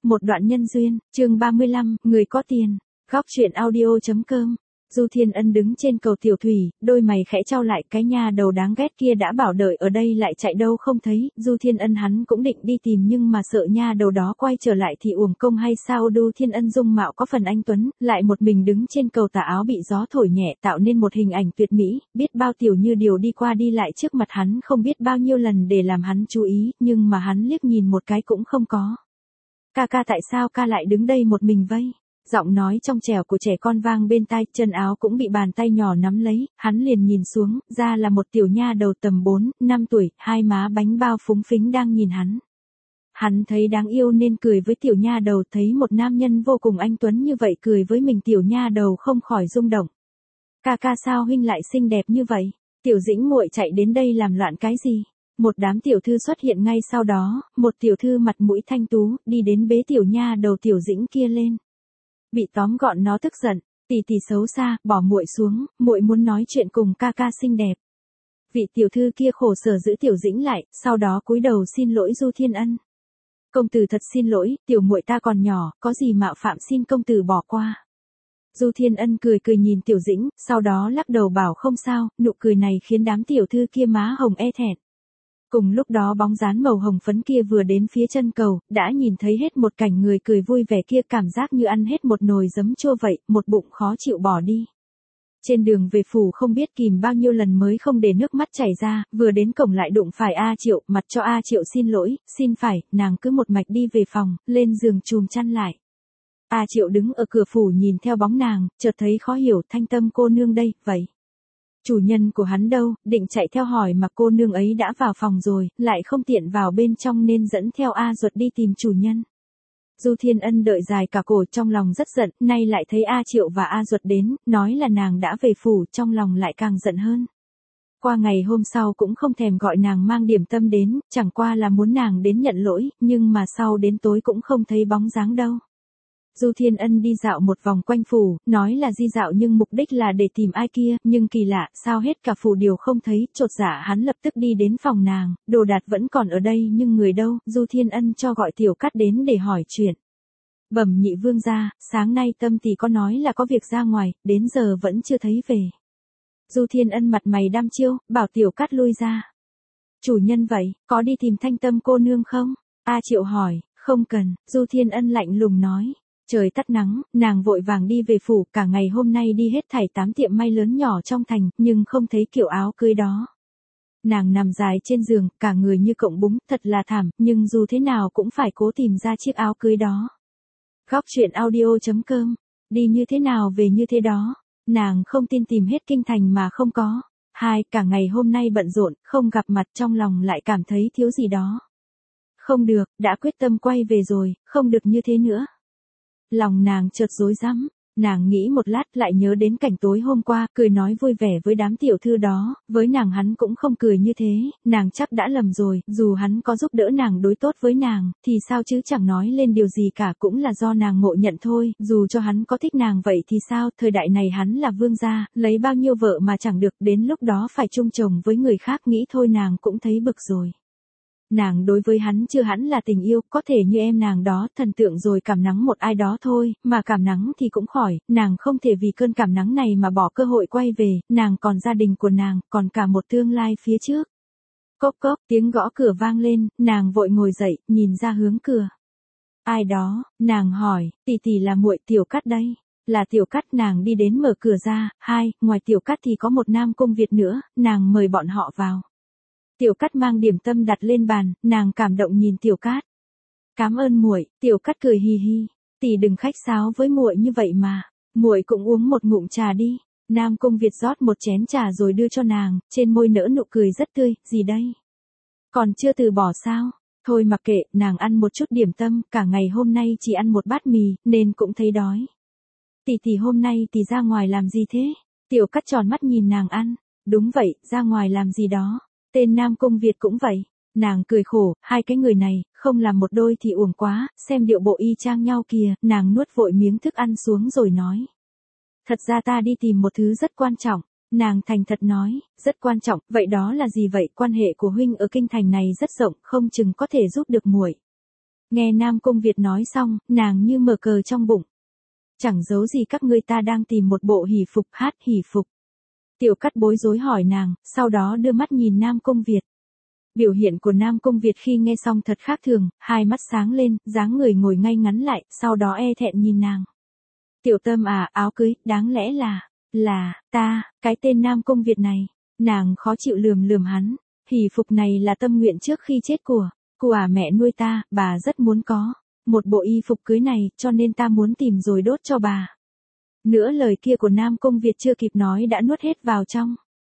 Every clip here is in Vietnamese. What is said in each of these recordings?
một đoạn nhân duyên, chương 35, người có tiền. Góc truyện audio.com. Du Thiên Ân đứng trên cầu tiểu thủy, đôi mày khẽ chau lại, cái nha đầu đáng ghét kia đã bảo đợi ở đây lại chạy đâu không thấy. Du Thiên Ân hắn cũng định đi tìm nhưng mà sợ nha đầu đó quay trở lại thì uổng công hay sao. Du Thiên Ân dung mạo có phần anh tuấn, lại một mình đứng trên cầu, tà áo bị gió thổi nhẹ tạo nên một hình ảnh tuyệt mỹ, biết bao tiểu như điều đi qua đi lại trước mặt hắn không biết bao nhiêu lần để làm hắn chú ý, nhưng mà hắn liếc nhìn một cái cũng không có. Ca tại sao ca lại đứng đây một mình vây? Giọng nói trong trẻo của trẻ con vang bên tai, chân áo cũng bị bàn tay nhỏ nắm lấy, hắn liền nhìn xuống, ra là một tiểu nha đầu tầm 4, 5 tuổi, hai má bánh bao phúng phính đang nhìn hắn. Hắn thấy đáng yêu nên cười với tiểu nha đầu, thấy một nam nhân vô cùng anh tuấn như vậy cười với mình, tiểu nha đầu không khỏi rung động. Ca sao huynh lại xinh đẹp như vậy? Tiểu Dĩnh muội chạy đến đây làm loạn cái gì? Một đám tiểu thư xuất hiện ngay sau đó, một tiểu thư mặt mũi thanh tú, đi đến bế tiểu nha đầu Tiểu Dĩnh kia lên. Bị tóm gọn nó tức giận, tỷ xấu xa, bỏ muội xuống, muội muốn nói chuyện cùng ca xinh đẹp. Vị tiểu thư kia khổ sở giữ Tiểu Dĩnh lại, sau đó cúi đầu xin lỗi Du Thiên Ân. Công tử thật xin lỗi, tiểu muội ta còn nhỏ, có gì mạo phạm xin công tử bỏ qua. Du Thiên Ân cười nhìn Tiểu Dĩnh, sau đó lắc đầu bảo không sao, nụ cười này khiến đám tiểu thư kia má hồng e thẹn. Cùng lúc đó bóng dáng màu hồng phấn kia vừa đến phía chân cầu, đã nhìn thấy hết một cảnh người cười vui vẻ kia, cảm giác như ăn hết một nồi giấm chua vậy, một bụng khó chịu bỏ đi. Trên đường về phủ không biết kìm bao nhiêu lần mới không để nước mắt chảy ra, vừa đến cổng lại đụng phải A Triệu, mặt cho A Triệu xin lỗi, xin phải, nàng cứ một mạch đi về phòng, lên giường chùm chăn lại. A Triệu đứng ở cửa phủ nhìn theo bóng nàng, chợt thấy khó hiểu, Thanh Tâm cô nương đây, vậy. Chủ nhân của hắn đâu, định chạy theo hỏi mà cô nương ấy đã vào phòng rồi, lại không tiện vào bên trong nên dẫn theo A Duật đi tìm chủ nhân. Du Thiên Ân đợi dài cả cổ, trong lòng rất giận, nay lại thấy A Triệu và A Duật đến, nói là nàng đã về phủ, trong lòng lại càng giận hơn. Qua ngày hôm sau cũng không thèm gọi nàng mang điểm tâm đến, chẳng qua là muốn nàng đến nhận lỗi, nhưng mà sau đến tối cũng không thấy bóng dáng đâu. Du Thiên Ân đi dạo một vòng quanh phủ, nói là đi dạo nhưng mục đích là để tìm ai kia, nhưng kỳ lạ, sao hết cả phủ đều không thấy, chột dạ hắn lập tức đi đến phòng nàng, đồ đạc vẫn còn ở đây nhưng người đâu, Du Thiên Ân cho gọi Tiểu Cát đến để hỏi chuyện. Bẩm nhị vương gia, sáng nay Tâm tỷ có nói là có việc ra ngoài, đến giờ vẫn chưa thấy về. Du Thiên Ân mặt mày đăm chiêu, bảo Tiểu Cát lui ra. Chủ nhân vậy, có đi tìm Thanh Tâm cô nương không? A Triệu hỏi, không cần, Du Thiên Ân lạnh lùng nói. Trời tắt nắng, nàng vội vàng đi về phủ, cả ngày hôm nay đi hết thảy 8 tiệm may lớn nhỏ trong thành, nhưng không thấy kiểu áo cưới đó. Nàng nằm dài trên giường, cả người như cọng búng, thật là thảm, nhưng dù thế nào cũng phải cố tìm ra chiếc áo cưới đó. Góc truyện audio.com, đi như thế nào về như thế đó, nàng không tin tìm hết kinh thành mà không có. Cả ngày hôm nay bận rộn, không gặp mặt, trong lòng lại cảm thấy thiếu gì đó. Không được, đã quyết tâm quay về rồi, không được như thế nữa. Lòng nàng chợt rối rắm, nàng nghĩ một lát lại nhớ đến cảnh tối hôm qua, cười nói vui vẻ với đám tiểu thư đó, với nàng hắn cũng không cười như thế, nàng chắc đã lầm rồi, dù hắn có giúp đỡ nàng đối tốt với nàng, thì sao chứ chẳng nói lên điều gì cả, cũng là do nàng ngộ nhận thôi, dù cho hắn có thích nàng vậy thì sao, thời đại này hắn là vương gia, lấy bao nhiêu vợ mà chẳng được, đến lúc đó phải chung chồng với người khác, nghĩ thôi nàng cũng thấy bực rồi. Nàng đối với hắn chưa hẳn là tình yêu, có thể như em nàng đó, thần tượng rồi cảm nắng một ai đó thôi, mà cảm nắng thì cũng khỏi, nàng không thể vì cơn cảm nắng này mà bỏ cơ hội quay về, nàng còn gia đình của nàng, còn cả một tương lai phía trước. Cốc, tiếng gõ cửa vang lên, nàng vội ngồi dậy, nhìn ra hướng cửa. Ai đó, nàng hỏi, tỷ là muội Tiểu Cát đây. Là Tiểu Cát, nàng đi đến mở cửa ra, ngoài Tiểu Cát thì có một Nam Cung Việt nữa, nàng mời bọn họ vào. Tiểu Cát mang điểm tâm đặt lên bàn, nàng cảm động nhìn Tiểu Cát. Cảm ơn muội, Tiểu Cát cười hì hì, tỷ đừng khách sáo với muội như vậy mà, muội cũng uống một ngụm trà đi. Nam Cung Việt rót một chén trà rồi đưa cho nàng, trên môi nở nụ cười rất tươi, gì đây? Còn chưa từ bỏ sao? Thôi mặc kệ, nàng ăn một chút điểm tâm, cả ngày hôm nay chỉ ăn một bát mì, nên cũng thấy đói. Tỷ hôm nay tỷ ra ngoài làm gì thế? Tiểu Cát tròn mắt nhìn nàng ăn, đúng vậy, ra ngoài làm gì đó. Tên Nam Cung Việt cũng vậy. Nàng cười khổ, hai cái người này, không làm một đôi thì uổng quá, xem điệu bộ y chang nhau kìa, nàng nuốt vội miếng thức ăn xuống rồi nói. Thật ra ta đi tìm một thứ rất quan trọng. Nàng thành thật nói, rất quan trọng, vậy đó là gì vậy? Quan hệ của huynh ở kinh thành này rất rộng, không chừng có thể giúp được muội. Nghe Nam Cung Việt nói xong, nàng như mở cờ trong bụng. Chẳng giấu gì các ngươi, ta đang tìm một bộ hỷ phục, hát hỷ phục. Tiểu Cát bối rối hỏi nàng, sau đó đưa mắt nhìn Nam Cung Việt. Biểu hiện của Nam Cung Việt khi nghe xong thật khác thường, hai mắt sáng lên, dáng người ngồi ngay ngắn lại, sau đó e thẹn nhìn nàng. Tiểu Tâm à, áo cưới, đáng lẽ là, ta, cái tên Nam Cung Việt này. Nàng khó chịu lườm lườm hắn. Hỷ phục này là tâm nguyện trước khi chết của mẹ nuôi ta, bà rất muốn có một bộ y phục cưới này, cho nên ta muốn tìm rồi đốt cho bà. Nữa lời kia của Nam Cung Việt chưa kịp nói đã nuốt hết vào trong.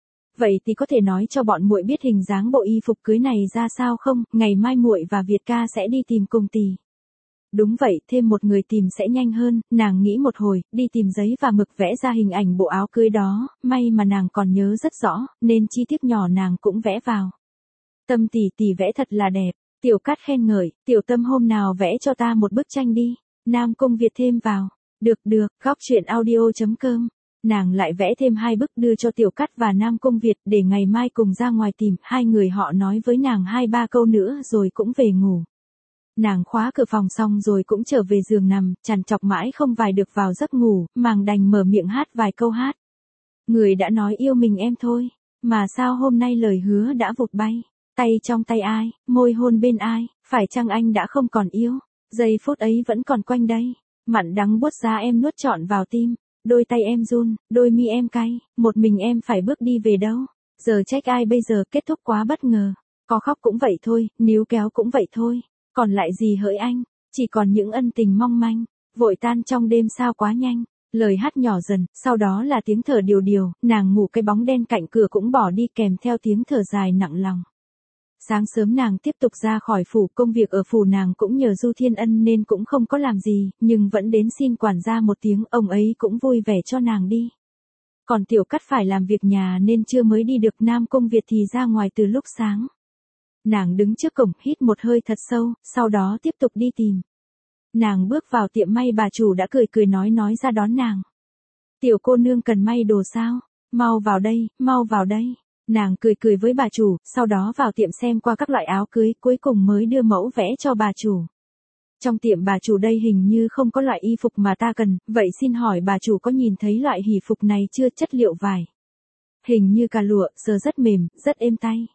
Vậy thì có thể nói cho bọn muội biết hình dáng bộ y phục cưới này ra sao không? Ngày mai muội và Việt ca sẽ đi tìm cùng tỷ. Đúng vậy, thêm một người tìm sẽ nhanh hơn, nàng nghĩ một hồi, đi tìm giấy và mực vẽ ra hình ảnh bộ áo cưới đó, may mà nàng còn nhớ rất rõ, nên chi tiết nhỏ nàng cũng vẽ vào. Tâm tỷ tỷ vẽ thật là đẹp, Tiểu Cát khen ngợi, Tiểu Tâm hôm nào vẽ cho ta một bức tranh đi, Nam Cung Việt thêm vào. Được, góc truyện audio.com. Nàng lại vẽ thêm 2 bức đưa cho Tiểu Cát và Nam Cung Việt để ngày mai cùng ra ngoài tìm, hai người họ nói với nàng 2-3 câu nữa rồi cũng về ngủ. Nàng khóa cửa phòng xong rồi cũng trở về giường nằm, trằn trọc mãi không vài được vào giấc ngủ, màng đành mở miệng hát vài câu hát. Người đã nói yêu mình em thôi, mà sao hôm nay lời hứa đã vụt bay, tay trong tay ai, môi hôn bên ai, phải chăng anh đã không còn yêu, giây phút ấy vẫn còn quanh đây, mặn đắng buốt giá em nuốt trọn vào tim, đôi tay em run, đôi mi em cay, một mình em phải bước đi về đâu, giờ trách ai bây giờ, kết thúc quá bất ngờ, có khóc cũng vậy thôi, níu kéo cũng vậy thôi. Còn lại gì hỡi anh, chỉ còn những ân tình mong manh, vội tan trong đêm sao quá nhanh, lời hát nhỏ dần, sau đó là tiếng thở điều điều, nàng ngủ cái bóng đen cạnh cửa cũng bỏ đi kèm theo tiếng thở dài nặng lòng. Sáng sớm nàng tiếp tục ra khỏi phủ, công việc ở phủ nàng cũng nhờ Du Thiên Ân nên cũng không có làm gì, nhưng vẫn đến xin quản gia một tiếng, ông ấy cũng vui vẻ cho nàng đi. Còn Tiểu Cát phải làm việc nhà nên trưa mới đi được, Nam Cung Việt thì ra ngoài từ lúc sáng. Nàng đứng trước cổng, hít một hơi thật sâu, sau đó tiếp tục đi tìm. Nàng bước vào tiệm may, bà chủ đã cười nói ra đón nàng. Tiểu cô nương cần may đồ sao? Mau vào đây. Nàng cười với bà chủ, sau đó vào tiệm xem qua các loại áo cưới, cuối cùng mới đưa mẫu vẽ cho bà chủ. Trong tiệm bà chủ đây hình như không có loại y phục mà ta cần, vậy xin hỏi bà chủ có nhìn thấy loại hỷ phục này chưa, chất liệu vải? Hình như cà lụa, sờ rất mềm, rất êm tay.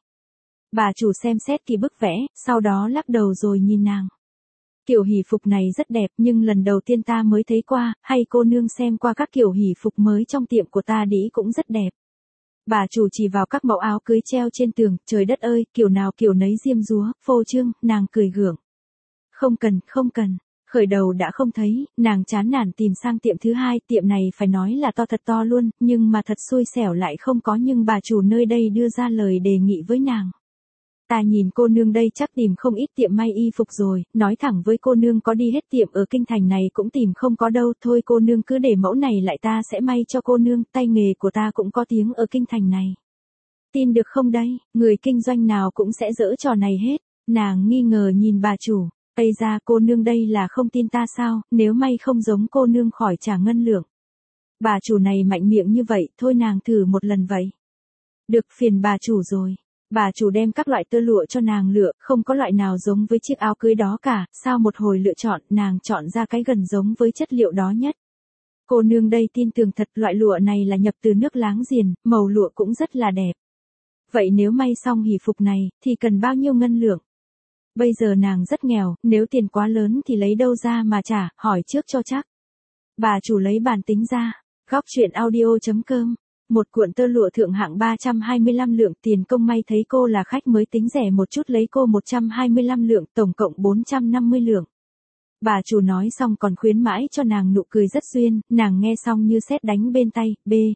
Bà chủ xem xét kỳ bức vẽ, sau đó lắc đầu rồi nhìn nàng. Kiểu hỷ phục này rất đẹp nhưng lần đầu tiên ta mới thấy qua, hay cô nương xem qua các kiểu hỷ phục mới trong tiệm của ta đi cũng rất đẹp. Bà chủ chỉ vào các mẫu áo cưới treo trên tường, trời đất ơi, kiểu nào kiểu nấy diêm dúa, phô trương, nàng cười gượng. Không cần, khởi đầu đã không thấy, nàng chán nản tìm sang tiệm thứ hai, tiệm này phải nói là to thật to luôn, nhưng mà thật xui xẻo lại không có, nhưng bà chủ nơi đây đưa ra lời đề nghị với nàng. Ta nhìn cô nương đây chắc tìm không ít tiệm may y phục rồi, nói thẳng với cô nương có đi hết tiệm ở kinh thành này cũng tìm không có đâu, thôi cô nương cứ để mẫu này lại ta sẽ may cho cô nương, tay nghề của ta cũng có tiếng ở kinh thành này. Tin được không đây, người kinh doanh nào cũng sẽ giở trò này hết, nàng nghi ngờ nhìn bà chủ, Ây ra cô nương đây là không tin ta sao, nếu may không giống cô nương khỏi trả ngân lượng. Bà chủ này mạnh miệng như vậy, thôi nàng thử một lần vậy. Được, phiền bà chủ rồi. Bà chủ đem các loại tơ lụa cho nàng lựa, không có loại nào giống với chiếc áo cưới đó cả, sau một hồi lựa chọn, nàng chọn ra cái gần giống với chất liệu đó nhất. Cô nương đây tin tưởng thật, loại lụa này là nhập từ nước láng giềng, màu lụa cũng rất là đẹp. Vậy nếu may xong hỷ phục này, thì cần bao nhiêu ngân lượng? Bây giờ nàng rất nghèo, nếu tiền quá lớn thì lấy đâu ra mà trả, hỏi trước cho chắc. Bà chủ lấy bàn tính ra, góc truyện audio.com. Một cuộn tơ lụa thượng hạng 325 lượng, tiền công may thấy cô là khách mới tính rẻ một chút lấy cô 125 lượng, tổng cộng 450 lượng. Bà chủ nói xong còn khuyến mãi cho nàng nụ cười rất duyên, nàng nghe xong như sét đánh bên tay,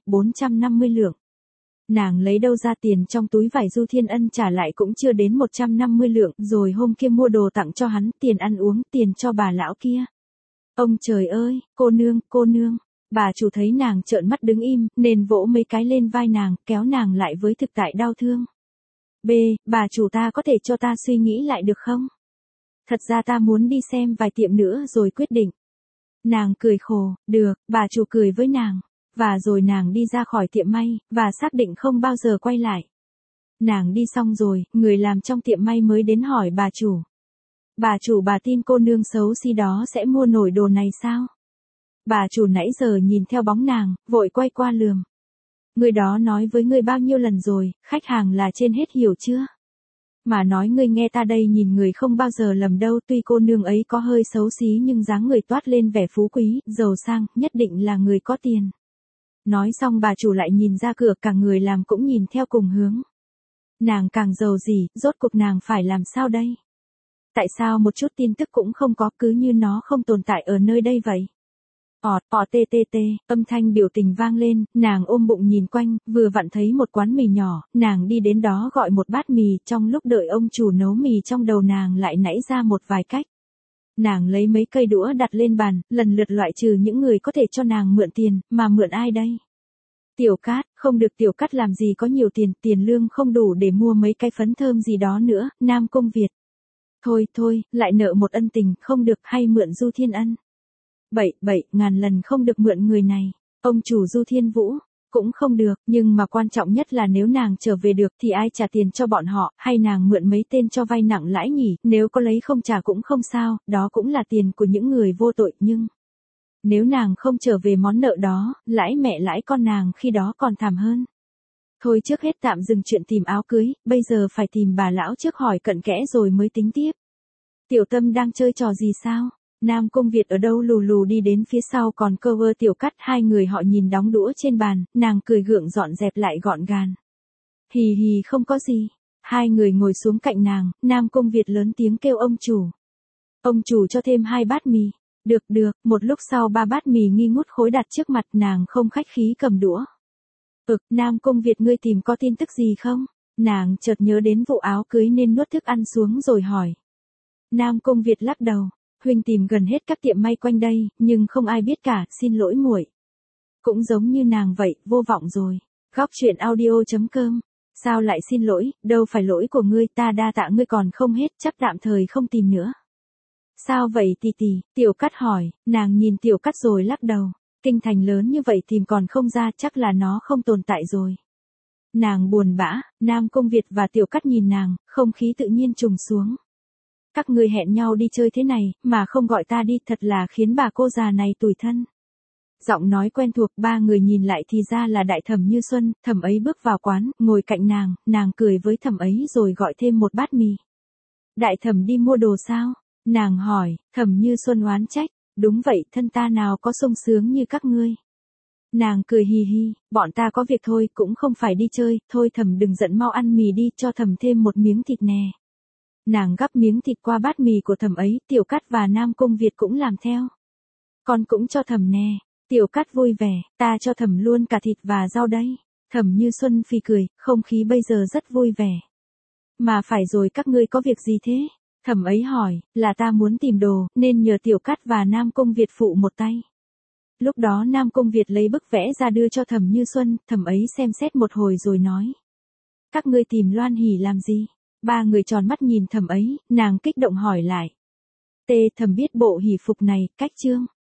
450 lượng. Nàng lấy đâu ra tiền, trong túi vải Du Thiên Ân trả lại cũng chưa đến 150 lượng, rồi hôm kia mua đồ tặng cho hắn, tiền ăn uống, tiền cho bà lão kia. Ông trời ơi, cô nương. Bà chủ thấy nàng trợn mắt đứng im, nên vỗ mấy cái lên vai nàng, kéo nàng lại với thực tại đau thương. Bà chủ ta có thể cho ta suy nghĩ lại được không? Thật ra ta muốn đi xem vài tiệm nữa rồi quyết định. Nàng cười khổ, được, bà chủ cười với nàng. Và rồi nàng đi ra khỏi tiệm may, và xác định không bao giờ quay lại. Nàng đi xong rồi, người làm trong tiệm may mới đến hỏi bà chủ. Bà chủ bà tin cô nương xấu xí đó sẽ mua nổi đồ này sao? Bà chủ nãy giờ nhìn theo bóng nàng, vội quay qua lườm. Người đó nói với người bao nhiêu lần rồi, khách hàng là trên hết hiểu chưa? Mà nói ngươi nghe ta đây nhìn người không bao giờ lầm đâu, tuy cô nương ấy có hơi xấu xí nhưng dáng người toát lên vẻ phú quý, giàu sang, nhất định là người có tiền. Nói xong bà chủ lại nhìn ra cửa, cả người làm cũng nhìn theo cùng hướng. Nàng càng giàu gì, rốt cuộc nàng phải làm sao đây? Tại sao một chút tin tức cũng không có, cứ như nó không tồn tại ở nơi đây vậy? Tê, âm thanh biểu tình vang lên, nàng ôm bụng nhìn quanh, vừa vặn thấy một quán mì nhỏ, nàng đi đến đó gọi một bát mì, trong lúc đợi ông chủ nấu mì trong đầu nàng lại nảy ra một vài cách. Nàng lấy mấy cây đũa đặt lên bàn, lần lượt loại trừ những người có thể cho nàng mượn tiền, mà mượn ai đây? Tiểu Cát, không được, Tiểu Cát làm gì có nhiều tiền, tiền lương không đủ để mua mấy cái phấn thơm gì đó nữa, Nam Cung Việt. Thôi, lại nợ một ân tình, không được, hay mượn Du Thiên Ân. Ngàn lần không được mượn người này. Ông chủ Du Thiên Vũ, cũng không được, nhưng mà quan trọng nhất là nếu nàng trở về được thì ai trả tiền cho bọn họ, hay nàng mượn mấy tên cho vay nặng lãi nhỉ, nếu có lấy không trả cũng không sao, đó cũng là tiền của những người vô tội, nhưng nếu nàng không trở về món nợ đó, lãi mẹ lãi con nàng khi đó còn thảm hơn. Thôi trước hết tạm dừng chuyện tìm áo cưới, bây giờ phải tìm bà lão trước hỏi cặn kẽ rồi mới tính tiếp. Tiểu Tâm đang chơi trò gì sao? Nam Cung Việt ở đâu lù lù đi đến phía sau còn cover Tiểu Cát, hai người họ nhìn đóng đũa trên bàn, nàng cười gượng dọn dẹp lại gọn gàng. Hì không có gì. Hai người ngồi xuống cạnh nàng, Nam Cung Việt lớn tiếng kêu ông chủ. Ông chủ cho thêm 2 bát mì. Được, một lúc sau 3 bát mì nghi ngút khối đặt trước mặt nàng không khách khí cầm đũa. Nam Cung Việt ngươi tìm có tin tức gì không? Nàng chợt nhớ đến vụ áo cưới nên nuốt thức ăn xuống rồi hỏi. Nam Cung Việt lắc đầu. Huynh tìm gần hết các tiệm may quanh đây, nhưng không ai biết cả, xin lỗi muội. Cũng giống như nàng vậy, vô vọng rồi. Góc truyện audio.com. Sao lại xin lỗi, đâu phải lỗi của ngươi, ta đa tạ ngươi còn không hết, chắc tạm thời không tìm nữa. Sao vậy tỷ, Tiểu Cát hỏi, nàng nhìn Tiểu Cát rồi lắc đầu. Kinh thành lớn như vậy tìm còn không ra, chắc là nó không tồn tại rồi. Nàng buồn bã, Nam Cung Việt và Tiểu Cát nhìn nàng, không khí tự nhiên trùng xuống. Các ngươi hẹn nhau đi chơi thế này, mà không gọi ta đi, thật là khiến bà cô già này tủi thân. Giọng nói quen thuộc, ba người nhìn lại thì ra là Đại Thẩm Như Xuân, Thẩm ấy bước vào quán, ngồi cạnh nàng cười với Thẩm ấy rồi gọi thêm một bát mì. Đại Thẩm đi mua đồ sao? Nàng hỏi, Thẩm Như Xuân oán trách, đúng vậy, thân ta nào có sung sướng như các ngươi. Nàng cười hì, bọn ta có việc thôi, cũng không phải đi chơi, thôi Thẩm đừng giận, mau ăn mì đi, cho Thẩm thêm một miếng thịt nè. Nàng gắp miếng thịt qua bát mì của Thẩm ấy, Tiểu Cát và Nam Cung Việt cũng làm theo. Con cũng cho Thẩm nè. Tiểu Cát vui vẻ, ta cho Thẩm luôn cả thịt và rau đây. Thẩm Như Xuân phì cười, không khí bây giờ rất vui vẻ. Mà phải rồi, các ngươi có việc gì thế? Thẩm ấy hỏi, là ta muốn tìm đồ, nên nhờ Tiểu Cát và Nam Cung Việt phụ một tay. Lúc đó Nam Cung Việt lấy bức vẽ ra đưa cho Thẩm Như Xuân, Thẩm ấy xem xét một hồi rồi nói. Các ngươi tìm Loan Hỷ làm gì? Ba người tròn mắt nhìn Thẩm ấy, nàng kích động hỏi lại. Thẩm biết bộ hỷ phục này, cách trương.